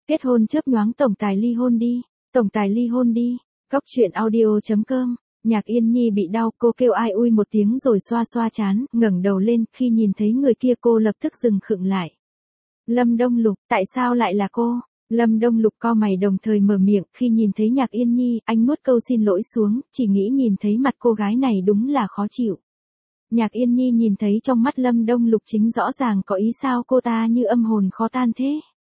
Kết hôn chớp nhoáng tổng tài ly hôn đi. Tổng tài ly hôn đi. Góc chuyện audio.com. Nhạc Yên Nhi bị đau, cô kêu ai ui một tiếng rồi xoa xoa trán, ngẩng đầu lên, khi nhìn thấy người kia cô lập tức dừng khựng lại. Lâm Đông Lục, tại sao lại là cô? Lâm Đông Lục cau mày đồng thời mở miệng, khi nhìn thấy Nhạc Yên Nhi, anh nuốt câu xin lỗi xuống, chỉ nghĩ nhìn thấy mặt cô gái này đúng là khó chịu. Nhạc Yên Nhi nhìn thấy trong mắt Lâm Đông Lục chính rõ ràng có ý sao cô ta như âm hồn khó tan thế.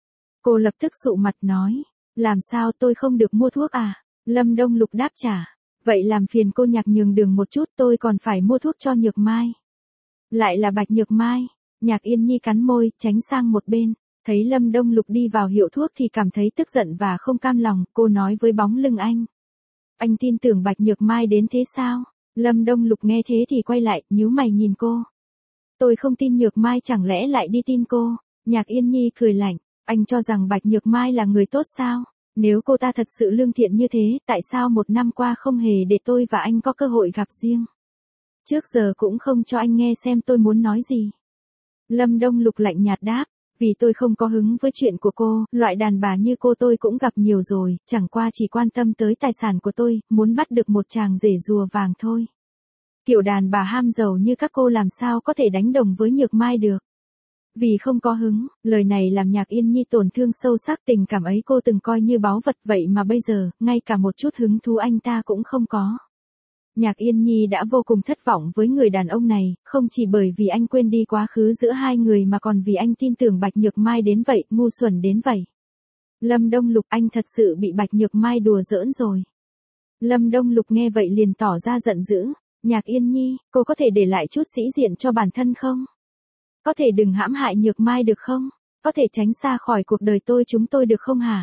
Cô lập tức sụ mặt nói, làm sao tôi không được mua thuốc à? Lâm Đông Lục đáp trả, vậy làm phiền cô Nhạc nhường đường một chút, tôi còn phải mua thuốc cho Nhược Mai. Lại là Bạch Nhược Mai. Nhạc Yên Nhi cắn môi, tránh sang một bên. Thấy Lâm Đông Lục đi vào hiệu thuốc thì cảm thấy tức giận và không cam lòng, cô nói với bóng lưng anh. Anh tin tưởng Bạch Nhược Mai đến thế sao? Lâm Đông Lục nghe thế thì quay lại, nhíu mày nhìn cô. Tôi không tin Nhược Mai, chẳng lẽ lại đi tin cô? Nhạc Yên Nhi cười lạnh, anh cho rằng Bạch Nhược Mai là người tốt sao? Nếu cô ta thật sự lương thiện như thế, tại sao một năm qua không hề để tôi và anh có cơ hội gặp riêng? Trước giờ cũng không cho anh nghe xem tôi muốn nói gì. Lâm Đông Lục lạnh nhạt đáp, vì tôi không có hứng với chuyện của cô, loại đàn bà như cô tôi cũng gặp nhiều rồi, chẳng qua chỉ quan tâm tới tài sản của tôi, muốn bắt được một chàng rể rùa vàng thôi. Kiểu đàn bà ham giàu như các cô làm sao có thể đánh đồng với Nhược Mai được. Vì không có hứng, lời này làm Nhạc Yên Nhi tổn thương sâu sắc, tình cảm ấy cô từng coi như báu vật, vậy mà bây giờ, ngay cả một chút hứng thú anh ta cũng không có. Nhạc Yên Nhi đã vô cùng thất vọng với người đàn ông này, không chỉ bởi vì anh quên đi quá khứ giữa hai người mà còn vì anh tin tưởng Bạch Nhược Mai đến vậy, ngu xuẩn đến vậy. Lâm Đông Lục, anh thật sự bị Bạch Nhược Mai đùa giỡn rồi. Lâm Đông Lục nghe vậy liền tỏ ra giận dữ. Nhạc Yên Nhi, cô có thể để lại chút sĩ diện cho bản thân không? Có thể đừng hãm hại Nhược Mai được không? Có thể tránh xa khỏi cuộc đời chúng tôi được không hả?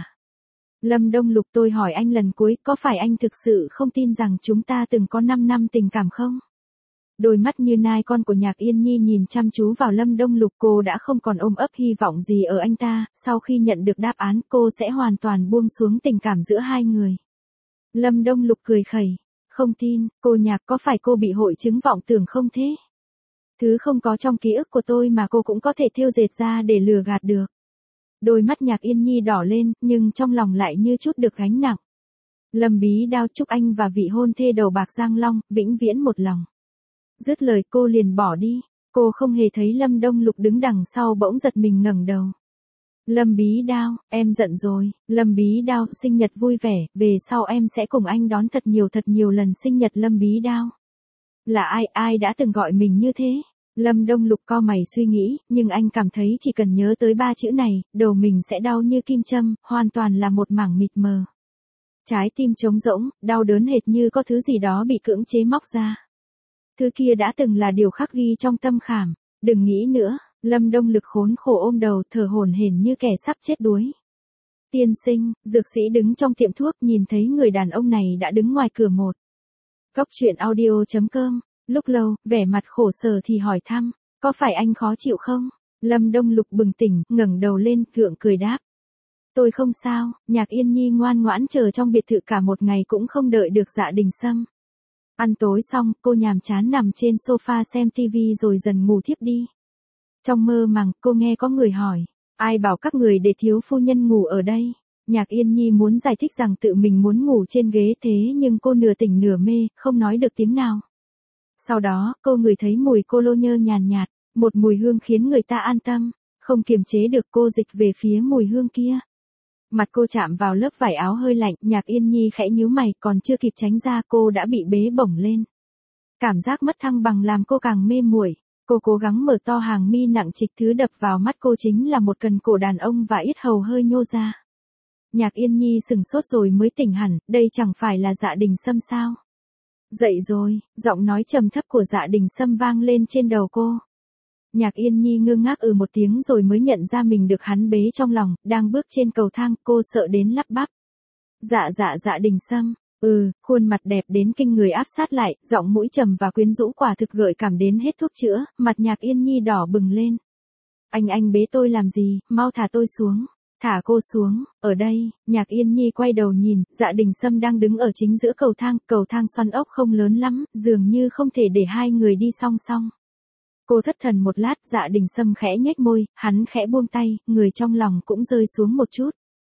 Lâm Đông Lục, tôi hỏi anh lần cuối, có phải anh thực sự không tin rằng chúng ta từng có 5 năm tình cảm không? Đôi mắt như nai con của Nhạc Yên Nhi nhìn chăm chú vào Lâm Đông Lục, cô đã không còn ôm ấp hy vọng gì ở anh ta, sau khi nhận được đáp án cô sẽ hoàn toàn buông xuống tình cảm giữa hai người. Lâm Đông Lục cười khẩy, không tin, cô Nhạc, có phải cô bị hội chứng vọng tưởng không thế? Thứ không có trong ký ức của tôi mà cô cũng có thể thêu dệt ra để lừa gạt được. Đôi mắt Nhạc Yên Nhi đỏ lên, nhưng trong lòng lại như chút được gánh nặng. Lâm Bí Đao, chúc anh và vị hôn thê đầu bạc Giang Long, vĩnh viễn một lòng. Dứt lời cô liền bỏ đi, cô không hề thấy Lâm Đông Lục đứng đằng sau bỗng giật mình ngẩng đầu. Lâm Bí Đao, em giận rồi. Lâm Bí Đao, sinh nhật vui vẻ, về sau em sẽ cùng anh đón thật nhiều lần sinh nhật. Lâm Bí Đao. Là ai đã từng gọi mình như thế? Lâm Đông Lục cau mày suy nghĩ, nhưng anh cảm thấy chỉ cần nhớ tới 3 chữ này, đầu mình sẽ đau như kim châm, hoàn toàn là một mảng mịt mờ. Trái tim trống rỗng, đau đớn hệt như có thứ gì đó bị cưỡng chế móc ra. Thứ kia đã từng là điều khắc ghi trong tâm khảm. Đừng nghĩ nữa. Lâm Đông Lục khốn khổ ôm đầu, thở hổn hển như kẻ sắp chết đuối. Tiên sinh, dược sĩ đứng trong tiệm thuốc nhìn thấy người đàn ông này đã đứng ngoài cửa một. Góc chuyện audio.com. Lúc lâu, vẻ mặt khổ sở thì hỏi thăm, có phải anh khó chịu không? Lâm Đông Lục bừng tỉnh, ngẩng đầu lên, gượng cười đáp. Tôi không sao. Nhạc Yên Nhi ngoan ngoãn chờ trong biệt thự cả một ngày cũng không đợi được Dạ Đình Sâm. Ăn tối xong, cô nhàm chán nằm trên sofa xem tivi rồi dần ngủ thiếp đi. Trong mơ màng, cô nghe có người hỏi, ai bảo các người để thiếu phu nhân ngủ ở đây? Nhạc Yên Nhi muốn giải thích rằng tự mình muốn ngủ trên ghế, thế nhưng cô nửa tỉnh nửa mê, không nói được tiếng nào. Sau đó, cô ngửi thấy mùi cô lô nhơ nhàn nhạt, một mùi hương khiến người ta an tâm, không kiềm chế được cô dịch về phía mùi hương kia. Mặt cô chạm vào lớp vải áo hơi lạnh, Nhạc Yên Nhi khẽ nhíu mày, còn chưa kịp tránh ra cô đã bị bế bổng lên. Cảm giác mất thăng bằng làm cô càng mê muội. Cô cố gắng mở to hàng mi nặng trịch, thứ đập vào mắt cô chính là một cần cổ đàn ông và yết hầu hơi nhô ra. Nhạc Yên Nhi sừng sốt rồi mới tỉnh hẳn, đây chẳng phải là Dạ Đình Sâm sao? Dậy rồi, giọng nói trầm thấp của Dạ Đình Sâm vang lên trên đầu cô. Nhạc Yên Nhi ngơ ngác một tiếng rồi mới nhận ra mình được hắn bế trong lòng, đang bước trên cầu thang, cô sợ đến lắp bắp. Dạ Đình Sâm, khuôn mặt đẹp đến kinh người áp sát lại, giọng mũi trầm và quyến rũ quả thực gợi cảm đến hết thuốc chữa, mặt Nhạc Yên Nhi đỏ bừng lên. Anh bế tôi làm gì, mau thả tôi xuống. Thả cô xuống, ở đây. Nhạc Yên Nhi quay đầu nhìn, Dạ Đình Sâm đang đứng ở chính giữa cầu thang xoắn ốc không lớn lắm, dường như không thể để hai người đi song song. Cô thất thần một lát, Dạ Đình Sâm khẽ nhếch môi, hắn khẽ buông tay, người trong lòng cũng rơi xuống một chút.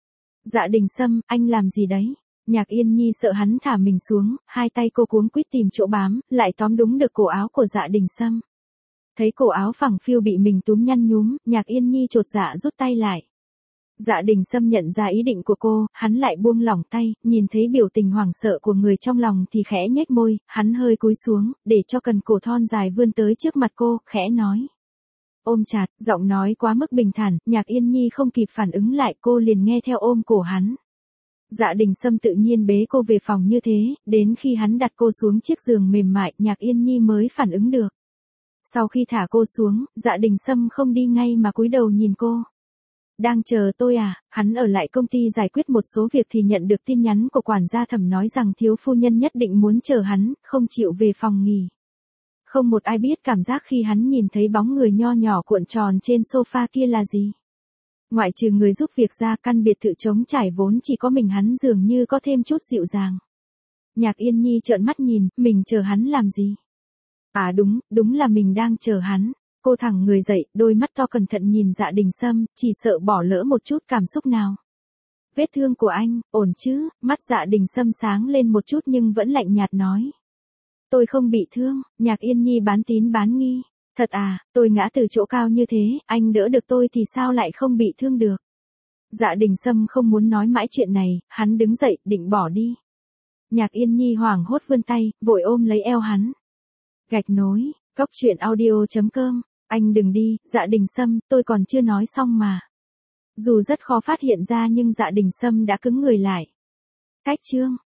Dạ Đình Sâm, anh làm gì đấy? Nhạc Yên Nhi sợ hắn thả mình xuống, hai tay cô cuống quýt tìm chỗ bám, lại tóm đúng được cổ áo của Dạ Đình Sâm. Thấy cổ áo phẳng phiu bị mình túm nhăn nhúm, Nhạc Yên Nhi chột dạ rút tay lại. Dạ Đình Sâm nhận ra ý định của cô, hắn lại buông lỏng tay, nhìn thấy biểu tình hoảng sợ của người trong lòng thì khẽ nhếch môi, hắn hơi cúi xuống, để cho cần cổ thon dài vươn tới trước mặt cô, khẽ nói. Ôm chặt, giọng nói quá mức bình thản, Nhạc Yên Nhi không kịp phản ứng lại, cô liền nghe theo ôm cổ hắn. Dạ Đình Sâm tự nhiên bế cô về phòng như thế, đến khi hắn đặt cô xuống chiếc giường mềm mại, Nhạc Yên Nhi mới phản ứng được. Sau khi thả cô xuống, Dạ Đình Sâm không đi ngay mà cúi đầu nhìn cô. Đang chờ tôi à? Hắn ở lại công ty giải quyết một số việc thì nhận được tin nhắn của quản gia Thẩm nói rằng thiếu phu nhân nhất định muốn chờ hắn, không chịu về phòng nghỉ. Không một ai biết cảm giác khi hắn nhìn thấy bóng người nho nhỏ cuộn tròn trên sofa kia là gì. Ngoại trừ người giúp việc ra, căn biệt thự trống trải vốn chỉ có mình hắn dường như có thêm chút dịu dàng. Nhạc Yên Nhi trợn mắt nhìn, mình chờ hắn làm gì? À đúng là mình đang chờ hắn. Cô thẳng người dậy, đôi mắt to cẩn thận nhìn Dạ Đình Sâm, chỉ sợ bỏ lỡ một chút cảm xúc nào. Vết thương của anh, ổn chứ? Mắt Dạ Đình Sâm sáng lên một chút nhưng vẫn lạnh nhạt nói. Tôi không bị thương. Nhạc Yên Nhi bán tín bán nghi. Thật à, tôi ngã từ chỗ cao như thế, anh đỡ được tôi thì sao lại không bị thương được? Dạ Đình Sâm không muốn nói mãi chuyện này, hắn đứng dậy, định bỏ đi. Nhạc Yên Nhi hoảng hốt vươn tay, vội ôm lấy eo hắn. Gạch nối, Cốc Truyện Audio.com. Anh đừng đi, Dạ Đình Sâm, tôi còn chưa nói xong mà. Dù rất khó phát hiện ra nhưng Dạ Đình Sâm đã cứng người lại. Cách chương.